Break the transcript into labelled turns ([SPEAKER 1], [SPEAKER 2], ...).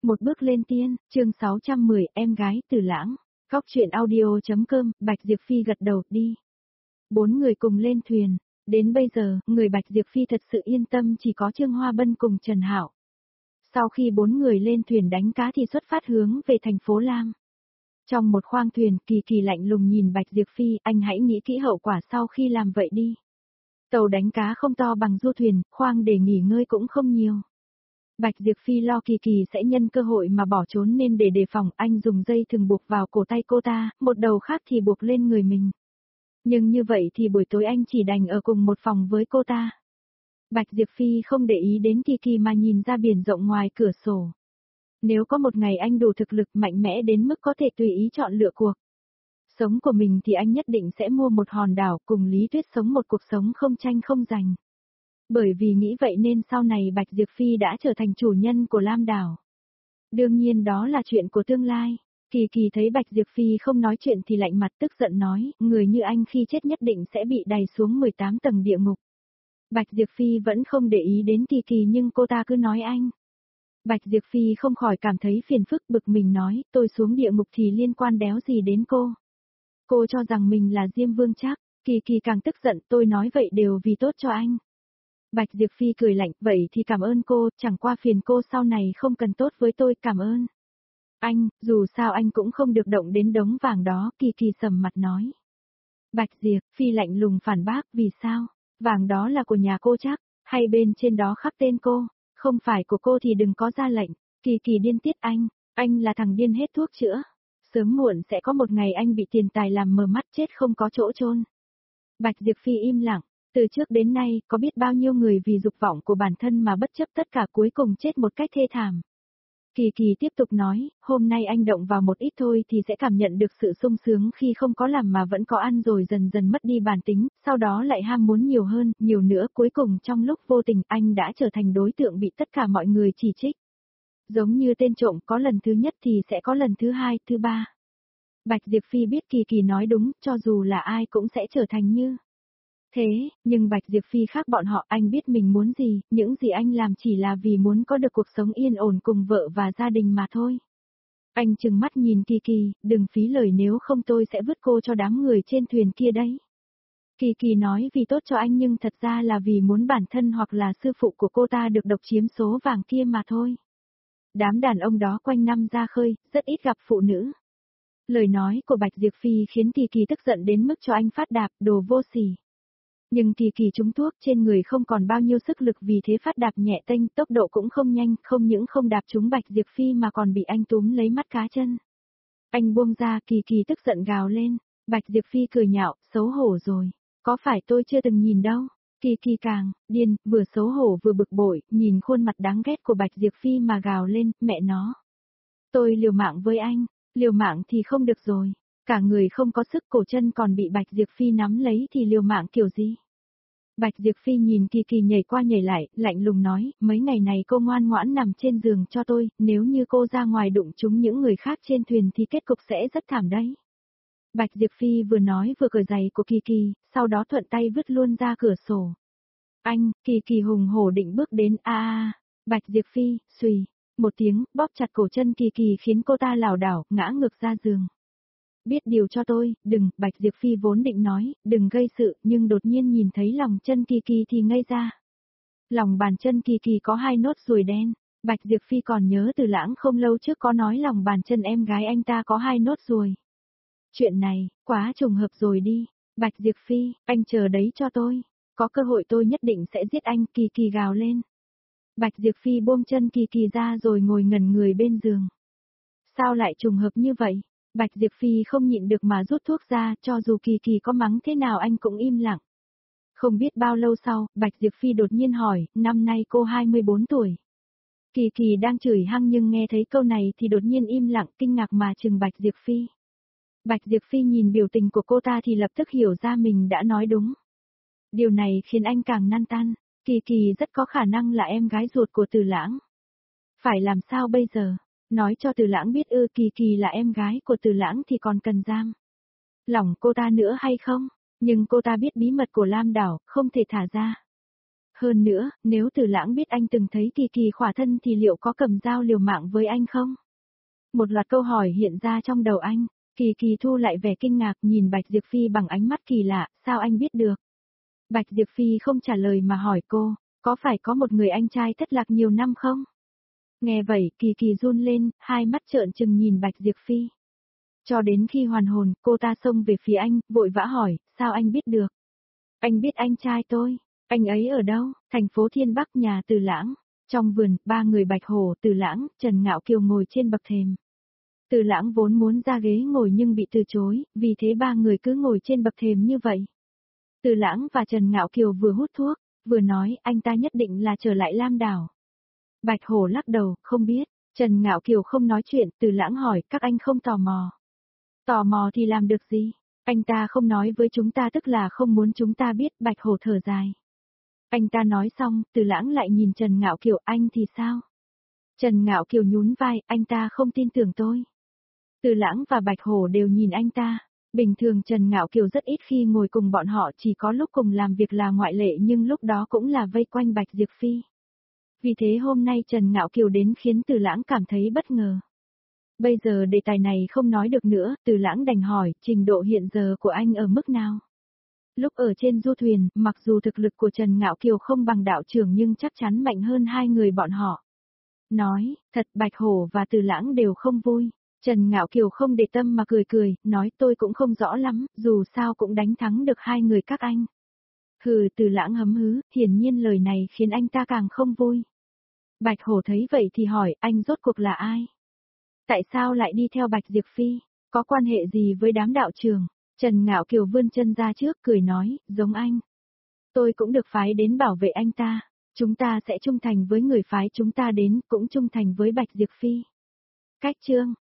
[SPEAKER 1] Một bước lên tiên, chương 610, em gái Từ Lãng. Góc truyện audio.com, Bạch Diệp Phi gật đầu, đi. 4 người cùng lên thuyền. Đến bây giờ, người Bạch Diệp Phi thật sự yên tâm chỉ có Trương Hoa Bân cùng Trần Hạo. Sau khi 4 người lên thuyền đánh cá thì xuất phát hướng về thành phố Lam. Trong một khoang thuyền, Kỳ Kỳ lạnh lùng nhìn Bạch Diệp Phi, anh hãy nghĩ kỹ hậu quả sau khi làm vậy đi. Tàu đánh cá không to bằng du thuyền, khoang để nghỉ ngơi cũng không nhiều. Bạch Diệp Phi lo Kỳ Kỳ sẽ nhân cơ hội mà bỏ trốn nên để đề phòng, anh dùng dây thừng buộc vào cổ tay cô ta, một đầu khác thì buộc lên người mình. Nhưng như vậy thì buổi tối anh chỉ đành ở cùng một phòng với cô ta. Bạch Diệp Phi không để ý đến Kỳ Kỳ mà nhìn ra biển rộng ngoài cửa sổ. Nếu có một ngày anh đủ thực lực mạnh mẽ đến mức có thể tùy ý chọn lựa cuộc sống của mình thì anh nhất định sẽ mua một hòn đảo cùng Lý Tuyết sống một cuộc sống không tranh không giành. Bởi vì nghĩ vậy nên sau này Bạch Diệp Phi đã trở thành chủ nhân của Lam Đảo. Đương nhiên đó là chuyện của tương lai. Kỳ Kỳ thấy Bạch Diệp Phi không nói chuyện thì lạnh mặt tức giận nói, người như anh khi chết nhất định sẽ bị đày xuống 18 tầng địa ngục. Bạch Diệp Phi vẫn không để ý đến Kỳ Kỳ nhưng cô ta cứ nói anh. Bạch Diệp Phi không khỏi cảm thấy phiền phức bực mình nói, tôi xuống địa ngục thì liên quan đéo gì đến cô. Cô cho rằng mình là Diêm Vương chắc, Kỳ Kỳ càng tức giận, tôi nói vậy đều vì tốt cho anh. Bạch Diệp Phi cười lạnh, vậy thì cảm ơn cô, chẳng qua phiền cô sau này không cần tốt với tôi, cảm ơn. Anh, dù sao anh cũng không được động đến đống vàng đó, Kỳ Kỳ sầm mặt nói. Bạch Diệp Phi lạnh lùng phản bác, vì sao? Vàng đó là của nhà cô chắc, hay bên trên đó khắc tên cô, không phải của cô thì đừng có ra lệnh. Kỳ Kỳ điên tiết anh là thằng điên hết thuốc chữa. Sớm muộn sẽ có một ngày anh bị tiền tài làm mờ mắt chết không có chỗ chôn. Bạch Diệp Phi im lặng. Từ trước đến nay, có biết bao nhiêu người vì dục vọng của bản thân mà bất chấp tất cả cuối cùng chết một cách thê thảm. Kỳ Kỳ tiếp tục nói, hôm nay anh động vào một ít thôi thì sẽ cảm nhận được sự sung sướng khi không có làm mà vẫn có ăn rồi dần dần mất đi bản tính, sau đó lại ham muốn nhiều hơn, nhiều nữa cuối cùng trong lúc vô tình anh đã trở thành đối tượng bị tất cả mọi người chỉ trích. Giống như tên trộm có lần thứ nhất thì sẽ có lần thứ hai, thứ ba. Bạch Diệp Phi biết Kỳ Kỳ nói đúng, cho dù là ai cũng sẽ trở thành như thế, nhưng Bạch Diệp Phi khác bọn họ, anh biết mình muốn gì, những gì anh làm chỉ là vì muốn có được cuộc sống yên ổn cùng vợ và gia đình mà thôi. Anh trừng mắt nhìn Kỳ Kỳ, đừng phí lời nếu không tôi sẽ vứt cô cho đám người trên thuyền kia đấy. Kỳ Kỳ nói vì tốt cho anh nhưng thật ra là vì muốn bản thân hoặc là sư phụ của cô ta được độc chiếm số vàng kia mà thôi. Đám đàn ông đó quanh năm ra khơi, rất ít gặp phụ nữ. Lời nói của Bạch Diệp Phi khiến Kỳ Kỳ tức giận đến mức cho anh phát đạp, đồ vô sỉ. Nhưng Kỳ Kỳ trúng thuốc trên người không còn bao nhiêu sức lực vì thế phát đạp nhẹ tênh, tốc độ cũng không nhanh, không những không đạp trúng Bạch Diệp Phi mà còn bị anh túm lấy mắt cá chân. Anh buông ra, Kỳ Kỳ tức giận gào lên. Bạch Diệp Phi cười nhạo, xấu hổ rồi. Có phải tôi chưa từng nhìn đâu? Kỳ Kỳ càng điên, vừa xấu hổ vừa bực bội, nhìn khuôn mặt đáng ghét của Bạch Diệp Phi mà gào lên, mẹ nó. Tôi liều mạng với anh, liều mạng thì không được rồi. Cả người không có sức cổ chân còn bị Bạch Diệp Phi nắm lấy thì liều mạng kiểu gì? Bạch Diệp Phi nhìn Kỳ Kỳ nhảy qua nhảy lại, lạnh lùng nói, mấy ngày này cô ngoan ngoãn nằm trên giường cho tôi, nếu như cô ra ngoài đụng trúng những người khác trên thuyền thì kết cục sẽ rất thảm đấy. Bạch Diệp Phi vừa nói vừa cởi giày của Kỳ Kỳ, sau đó thuận tay vứt luôn ra cửa sổ. Anh, Kỳ Kỳ hùng hổ định bước đến, Bạch Diệp Phi, xùy, một tiếng, bóp chặt cổ chân Kỳ Kỳ khiến cô ta lảo đảo, ngã ngược ra giường. Biết điều cho tôi, đừng, Bạch Diệp Phi vốn định nói, đừng gây sự, nhưng đột nhiên nhìn thấy lòng chân Kỳ Kỳ thì ngây ra. Lòng bàn chân Kỳ Kỳ có 2 nốt ruồi đen, Bạch Diệp Phi còn nhớ Từ Lãng không lâu trước có nói lòng bàn chân em gái anh ta có 2 nốt ruồi. Chuyện này, quá trùng hợp rồi đi, Bạch Diệp Phi, anh chờ đấy cho tôi, có cơ hội tôi nhất định sẽ giết anh, Kỳ Kỳ gào lên. Bạch Diệp Phi buông chân Kỳ Kỳ ra rồi ngồi ngẩn người bên giường. Sao lại trùng hợp như vậy? Bạch Diệp Phi không nhịn được mà rút thuốc ra, cho dù Kỳ Kỳ có mắng thế nào anh cũng im lặng. Không biết bao lâu sau, Bạch Diệp Phi đột nhiên hỏi, năm nay cô 24 tuổi. Kỳ Kỳ đang chửi hăng nhưng nghe thấy câu này thì đột nhiên im lặng kinh ngạc mà trừng Bạch Diệp Phi. Bạch Diệp Phi nhìn biểu tình của cô ta thì lập tức hiểu ra mình đã nói đúng. Điều này khiến anh càng năn tăn, Kỳ Kỳ rất có khả năng là em gái ruột của Từ Lãng. Phải làm sao bây giờ? Nói cho Từ Lãng biết Kỳ Kỳ là em gái của Từ Lãng thì còn cần giam lòng cô ta nữa hay không? Nhưng cô ta biết bí mật của Lam Đảo, không thể thả ra. Hơn nữa, nếu Từ Lãng biết anh từng thấy Kỳ Kỳ khỏa thân thì liệu có cầm dao liều mạng với anh không? Một loạt câu hỏi hiện ra trong đầu anh. Kỳ Kỳ thu lại vẻ kinh ngạc nhìn Bạch Diệp Phi bằng ánh mắt kỳ lạ, sao anh biết được? Bạch Diệp Phi không trả lời mà hỏi cô, có phải có một người anh trai thất lạc nhiều năm không? Nghe vậy, Kỳ Kỳ run lên, hai mắt trợn trừng nhìn Bạch Diệp Phi. Cho đến khi hoàn hồn, cô ta xông về phía anh, vội vã hỏi, sao anh biết được? Anh biết anh trai tôi, anh ấy ở đâu? Thành phố Thiên Bắc, nhà Từ Lãng. Trong vườn, ba người Bạch Hổ, Từ Lãng, Trần Ngạo Kiều ngồi trên bậc thềm. Từ Lãng vốn muốn ra ghế ngồi nhưng bị từ chối, vì thế ba người cứ ngồi trên bậc thềm như vậy. Từ Lãng và Trần Ngạo Kiều vừa hút thuốc, vừa nói anh ta nhất định là trở lại Lam Đảo. Bạch Hổ lắc đầu, không biết. Trần Ngạo Kiều không nói chuyện, Từ Lãng hỏi, các anh không tò mò. Tò mò thì làm được gì? Anh ta không nói với chúng ta tức là không muốn chúng ta biết, Bạch Hổ thở dài. Anh ta nói xong, Từ Lãng lại nhìn Trần Ngạo Kiều, anh thì sao? Trần Ngạo Kiều nhún vai, anh ta không tin tưởng tôi. Từ Lãng và Bạch Hổ đều nhìn anh ta. Bình thường Trần Ngạo Kiều rất ít khi ngồi cùng bọn họ, chỉ có lúc cùng làm việc là ngoại lệ, nhưng lúc đó cũng là vây quanh Bạch Diệp Phi. Vì thế hôm nay Trần Ngạo Kiều đến khiến Từ Lãng cảm thấy bất ngờ. Bây giờ đề tài này không nói được nữa, Từ Lãng đành hỏi, trình độ hiện giờ của anh ở mức nào? Lúc ở trên du thuyền, mặc dù thực lực của Trần Ngạo Kiều không bằng đạo trưởng nhưng chắc chắn mạnh hơn hai người bọn họ. Nói, thật Bạch Hổ và Từ Lãng đều không vui. Trần Ngạo Kiều không để tâm mà cười cười, nói tôi cũng không rõ lắm, dù sao cũng đánh thắng được hai người các anh. Hừ, Từ Lãng hấm hứ, hiển nhiên lời này khiến anh ta càng không vui. Bạch Hổ thấy vậy thì hỏi, anh rốt cuộc là ai? Tại sao lại đi theo Bạch Diệp Phi? Có quan hệ gì với đám đạo trường? Trần Ngạo Kiều vươn chân ra trước cười nói, giống anh. Tôi cũng được phái đến bảo vệ anh ta. Chúng ta sẽ trung thành với người phái chúng ta đến, cũng trung thành với Bạch Diệp Phi. Cách chương